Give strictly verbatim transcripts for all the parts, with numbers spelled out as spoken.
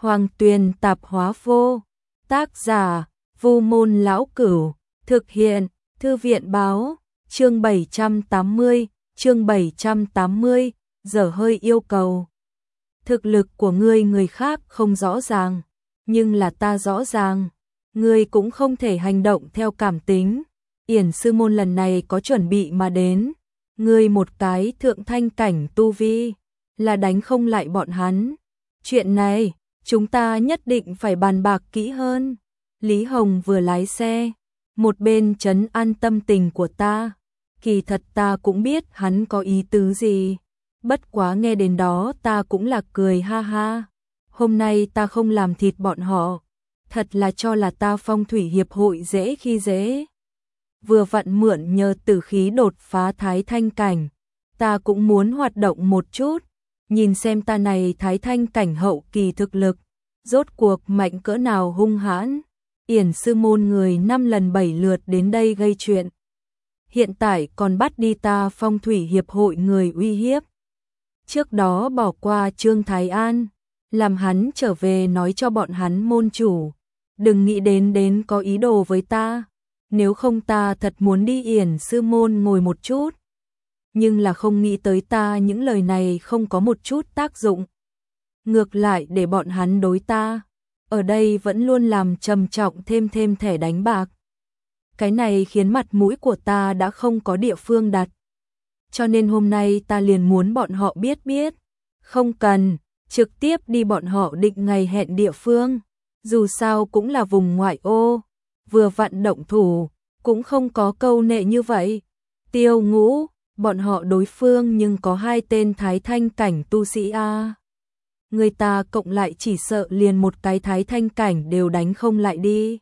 Hoàng Tuyền Tạp Hóa Vô. Tác giả: Vu Môn Lão Cửu. Thực hiện: Thư viện báo. Chương bảy trăm tám mươi, chương bảy trăm tám mươi, dở hơi yêu cầu. Thực lực của ngươi người khác không rõ ràng, nhưng là ta rõ ràng. Ngươi cũng không thể hành động theo cảm tính. Yển sư môn lần này có chuẩn bị mà đến. Ngươi một cái thượng thanh cảnh tu vi, là đánh không lại bọn hắn. Chuyện này, chúng ta nhất định phải bàn bạc kỹ hơn. Lý Hồng vừa lái xe, một bên trấn an tâm tình của ta. Kỳ thật ta cũng biết hắn có ý tứ gì. Bất quá nghe đến đó ta cũng là cười ha ha. Hôm nay ta không làm thịt bọn họ. Thật là cho là ta phong thủy hiệp hội dễ khi dễ. Vừa vặn mượn nhờ tử khí đột phá thái thanh cảnh. Ta cũng muốn hoạt động một chút. Nhìn xem ta này thái thanh cảnh hậu kỳ thực lực. Rốt cuộc mạnh cỡ nào hung hãn. Yển sư môn người năm lần bảy lượt đến đây gây chuyện. Hiện tại còn bắt đi ta phong thủy hiệp hội người uy hiếp. Trước đó bỏ qua Trương Thái An, làm hắn trở về nói cho bọn hắn môn chủ. Đừng nghĩ đến đến có ý đồ với ta. Nếu không ta thật muốn đi Yển sư môn ngồi một chút. Nhưng là không nghĩ tới ta những lời này không có một chút tác dụng. Ngược lại để bọn hắn đối ta. Ở đây vẫn luôn làm trầm trọng thêm thêm thẻ đánh bạc. Cái này khiến mặt mũi của ta đã không có địa phương đặt. Cho nên hôm nay ta liền muốn bọn họ biết biết. Không cần, trực tiếp đi bọn họ định ngày hẹn địa phương. Dù sao cũng là vùng ngoại ô. Vừa vận động thủ, cũng không có câu nệ như vậy. Tiêu Ngũ, bọn họ đối phương nhưng có hai tên thái thanh cảnh tu sĩ a. Người ta cộng lại chỉ sợ liền một cái thái thanh cảnh đều đánh không lại đi.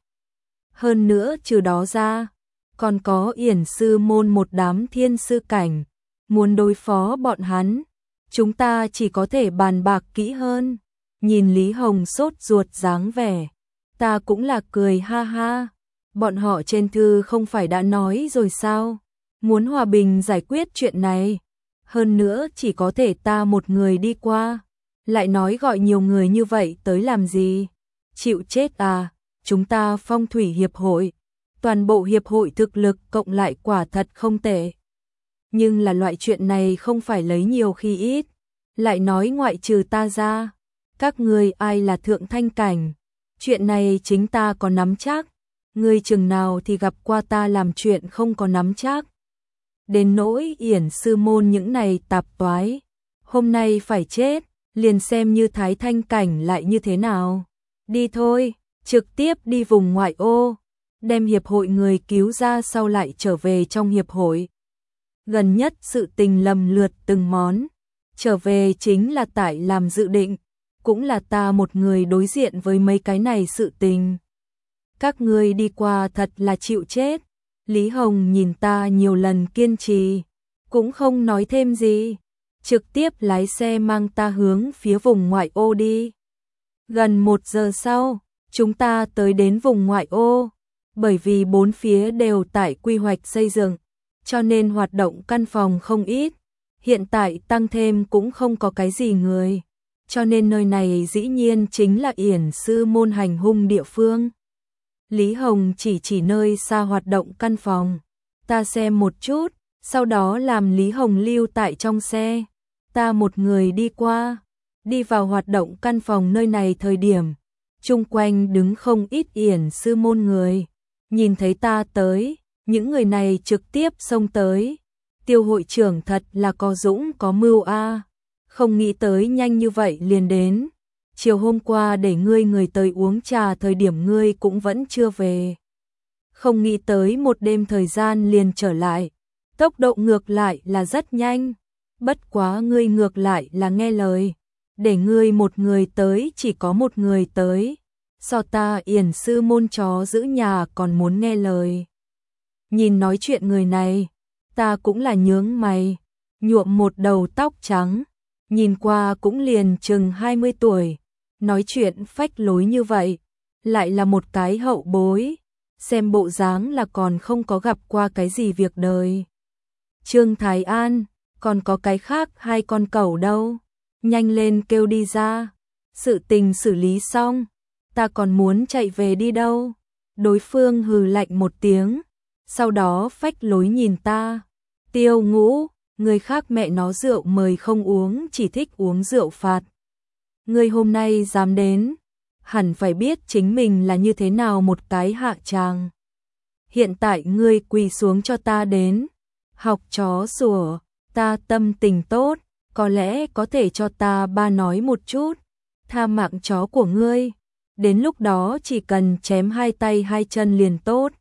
Hơn nữa trừ đó ra, còn có Yển sư môn một đám thiên sư cảnh. Muốn đối phó bọn hắn, chúng ta chỉ có thể bàn bạc kỹ hơn. Nhìn Lý Hồng sốt ruột dáng vẻ, ta cũng là cười ha ha. Bọn họ trên thư không phải đã nói rồi sao? Muốn hòa bình giải quyết chuyện này. Hơn nữa chỉ có thể ta một người đi qua. Lại nói gọi nhiều người như vậy tới làm gì? Chịu chết à? Chúng ta phong thủy hiệp hội. Toàn bộ hiệp hội thực lực cộng lại quả thật không tệ. Nhưng là loại chuyện này không phải lấy nhiều khi ít. Lại nói ngoại trừ ta ra. Các ngươi ai là thượng thanh cảnh? Chuyện này chính ta có nắm chắc. Ngươi chừng nào thì gặp qua ta làm chuyện không có nắm chắc. Đến nỗi Yển sư môn những này tạp toái. Hôm nay phải chết, liền xem như thái thanh cảnh lại như thế nào. Đi thôi, trực tiếp đi vùng ngoại ô. Đem hiệp hội người cứu ra sau lại trở về trong hiệp hội. Gần nhất sự tình lầm lượt từng món. Trở về chính là tại làm dự định. Cũng là ta một người đối diện với mấy cái này sự tình. Các ngươi đi qua thật là chịu chết. Lý Hồng nhìn ta nhiều lần kiên trì. Cũng không nói thêm gì. Trực tiếp lái xe mang ta hướng phía vùng ngoại ô đi. Gần một giờ sau, chúng ta tới đến vùng ngoại ô. Bởi vì bốn phía đều tại quy hoạch xây dựng. Cho nên hoạt động căn phòng không ít. Hiện tại tăng thêm cũng không có cái gì người. Cho nên nơi này dĩ nhiên chính là Yển sư môn hành hung địa phương. Lý Hồng chỉ chỉ nơi xa hoạt động căn phòng. Ta xem một chút, sau đó làm Lý Hồng lưu tại trong xe. Ta một người đi qua, đi vào hoạt động căn phòng nơi này thời điểm. Chung quanh đứng không ít Yển sư môn người. Nhìn thấy ta tới, những người này trực tiếp xông tới. Tiêu hội trưởng thật là có dũng có mưu a. Không nghĩ tới nhanh như vậy liền đến. Chiều hôm qua để ngươi người tới uống trà thời điểm ngươi cũng vẫn chưa về. Không nghĩ tới một đêm thời gian liền trở lại. Tốc độ ngược lại là rất nhanh. Bất quá ngươi ngược lại là nghe lời. Để ngươi một người tới chỉ có một người tới. So ta Yển sư môn chó giữ nhà còn muốn nghe lời. Nhìn nói chuyện người này, ta cũng là nhướng mày. Nhuộm một đầu tóc trắng. Nhìn qua cũng liền chừng hai mươi tuổi. Nói chuyện phách lối như vậy. Lại là một cái hậu bối. Xem bộ dáng là còn không có gặp qua cái gì việc đời. Trương Thái An, còn có cái khác hai con cẩu đâu. Nhanh lên kêu đi ra. Sự tình xử lý xong, ta còn muốn chạy về đi đâu. Đối phương hừ lạnh một tiếng, sau đó phách lối nhìn ta. Tiêu Ngũ, người khác mẹ nó rượu mời không uống, chỉ thích uống rượu phạt. Ngươi hôm nay dám đến, hẳn phải biết chính mình là như thế nào một cái hạ tràng. Hiện tại ngươi quỳ xuống cho ta đến, học chó sủa, ta tâm tình tốt, có lẽ có thể cho ta ba nói một chút, tha mạng chó của ngươi, đến lúc đó chỉ cần chém hai tay hai chân liền tốt.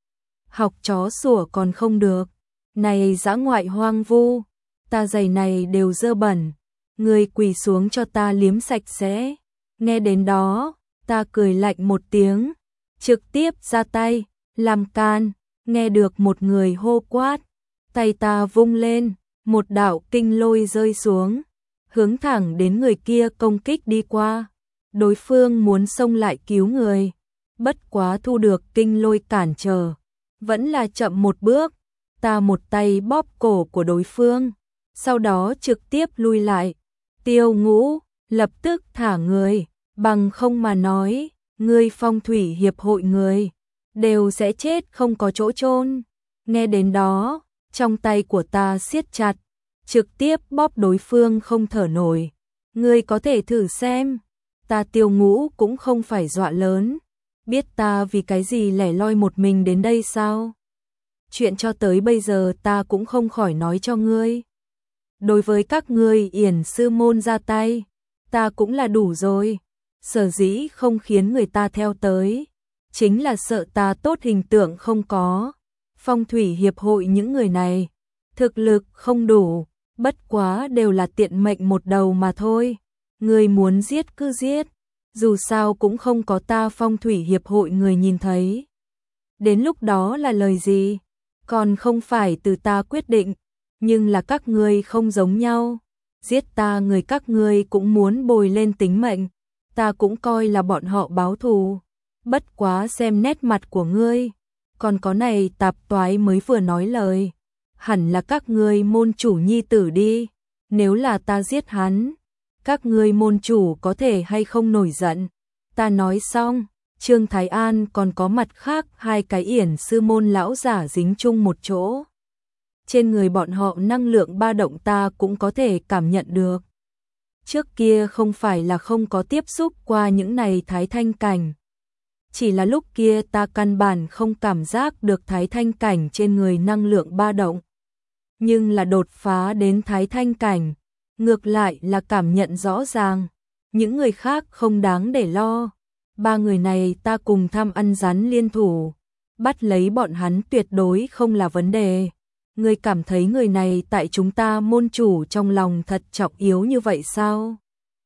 Học chó sủa còn không được, này dã ngoại hoang vu, ta giày này đều dơ bẩn, ngươi quỳ xuống cho ta liếm sạch sẽ. Nghe đến đó, ta cười lạnh một tiếng, trực tiếp ra tay, làm can, nghe được một người hô quát, tay ta vung lên, một đạo kinh lôi rơi xuống, hướng thẳng đến người kia công kích đi qua. Đối phương muốn xông lại cứu người, bất quá thu được kinh lôi cản trở, vẫn là chậm một bước, ta một tay bóp cổ của đối phương, sau đó trực tiếp lui lại. Tiêu Ngũ, lập tức thả người, bằng không mà nói, ngươi phong thủy hiệp hội người, đều sẽ chết không có chỗ chôn. Nghe đến đó, trong tay của ta siết chặt, trực tiếp bóp đối phương không thở nổi. Ngươi có thể thử xem, ta Tiêu Ngũ cũng không phải dọa lớn, biết ta vì cái gì lẻ loi một mình đến đây sao? Chuyện cho tới bây giờ ta cũng không khỏi nói cho ngươi. Đối với các ngươi yển sư môn ra tay, ta cũng là đủ rồi. Sở dĩ không khiến người ta theo tới, chính là sợ ta tốt hình tượng không có. Phong thủy hiệp hội những người này, thực lực không đủ, bất quá đều là tiện mệnh một đầu mà thôi. Người muốn giết cứ giết, dù sao cũng không có ta phong thủy hiệp hội người nhìn thấy. Đến lúc đó là lời gì, còn không phải từ ta quyết định, nhưng là các ngươi không giống nhau. Giết ta người các ngươi cũng muốn bồi lên tính mệnh, ta cũng coi là bọn họ báo thù. Bất quá xem nét mặt của ngươi, còn có này tạp toái mới vừa nói lời, hẳn là các ngươi môn chủ nhi tử đi. Nếu là ta giết hắn, các ngươi môn chủ có thể hay không nổi giận. Ta nói xong, Trương Thái An còn có mặt khác hai cái yển sư môn lão giả dính chung một chỗ. Trên người bọn họ năng lượng ba động ta cũng có thể cảm nhận được. Trước kia không phải là không có tiếp xúc qua những này thái thanh cảnh. Chỉ là lúc kia ta căn bản không cảm giác được thái thanh cảnh trên người năng lượng ba động. Nhưng là đột phá đến thái thanh cảnh, ngược lại là cảm nhận rõ ràng. Những người khác không đáng để lo. Ba người này ta cùng tham ăn rắn liên thủ, bắt lấy bọn hắn tuyệt đối không là vấn đề. Ngươi cảm thấy người này tại chúng ta môn chủ trong lòng thật trọng yếu như vậy sao?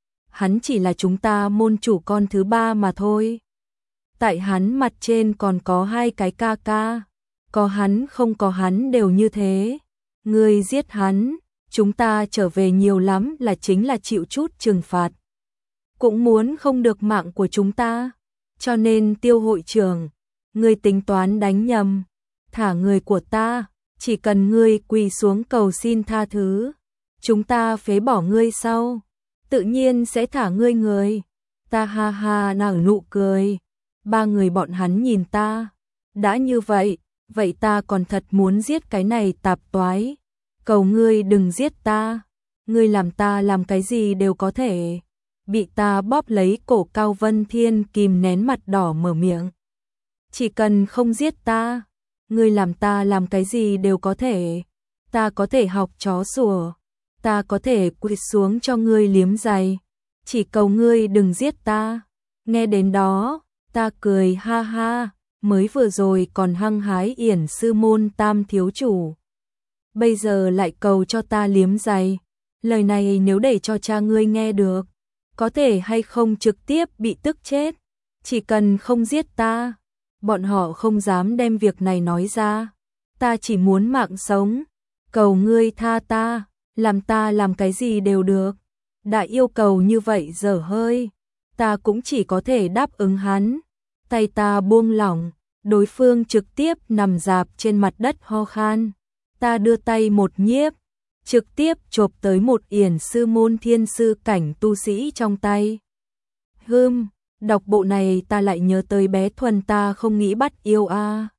Hắn chỉ là chúng ta môn chủ con thứ ba mà thôi. Tại hắn mặt trên còn có hai cái ca ca, có hắn không có hắn đều như thế. Ngươi giết hắn, chúng ta trở về nhiều lắm là chính là chịu chút trừng phạt. Cũng muốn không được mạng của chúng ta, cho nên Tiêu hội trưởng, ngươi tính toán đánh nhầm, thả người của ta. Chỉ cần ngươi quỳ xuống cầu xin tha thứ, chúng ta phế bỏ ngươi sau, tự nhiên sẽ thả ngươi người. Ta ha ha nở nụ cười. Ba người bọn hắn nhìn ta, đã như vậy, vậy ta còn thật muốn giết cái này tạp toái. Cầu ngươi đừng giết ta, ngươi làm ta làm cái gì đều có thể. Bị ta bóp lấy cổ Cao Vân Thiên kìm nén mặt đỏ mở miệng. Chỉ cần không giết ta, ngươi làm ta làm cái gì đều có thể. Ta có thể học chó sủa, ta có thể quỳ xuống cho ngươi liếm giày, chỉ cầu ngươi đừng giết ta. Nghe đến đó, ta cười ha ha, mới vừa rồi còn hăng hái yển sư môn Tam thiếu chủ, bây giờ lại cầu cho ta liếm giày. Lời này nếu để cho cha ngươi nghe được, có thể hay không trực tiếp bị tức chết. Chỉ cần không giết ta, bọn họ không dám đem việc này nói ra. Ta chỉ muốn mạng sống, cầu ngươi tha ta, làm ta làm cái gì đều được. Đã yêu cầu như vậy dở hơi, ta cũng chỉ có thể đáp ứng hắn. Tay ta buông lỏng, đối phương trực tiếp nằm rạp trên mặt đất ho khan. Ta đưa tay một nhiếp, trực tiếp chộp tới một yển sư môn thiên sư cảnh tu sĩ trong tay. Hưm, đọc bộ này ta lại nhớ tới bé Thuần ta không nghĩ bắt yêu a.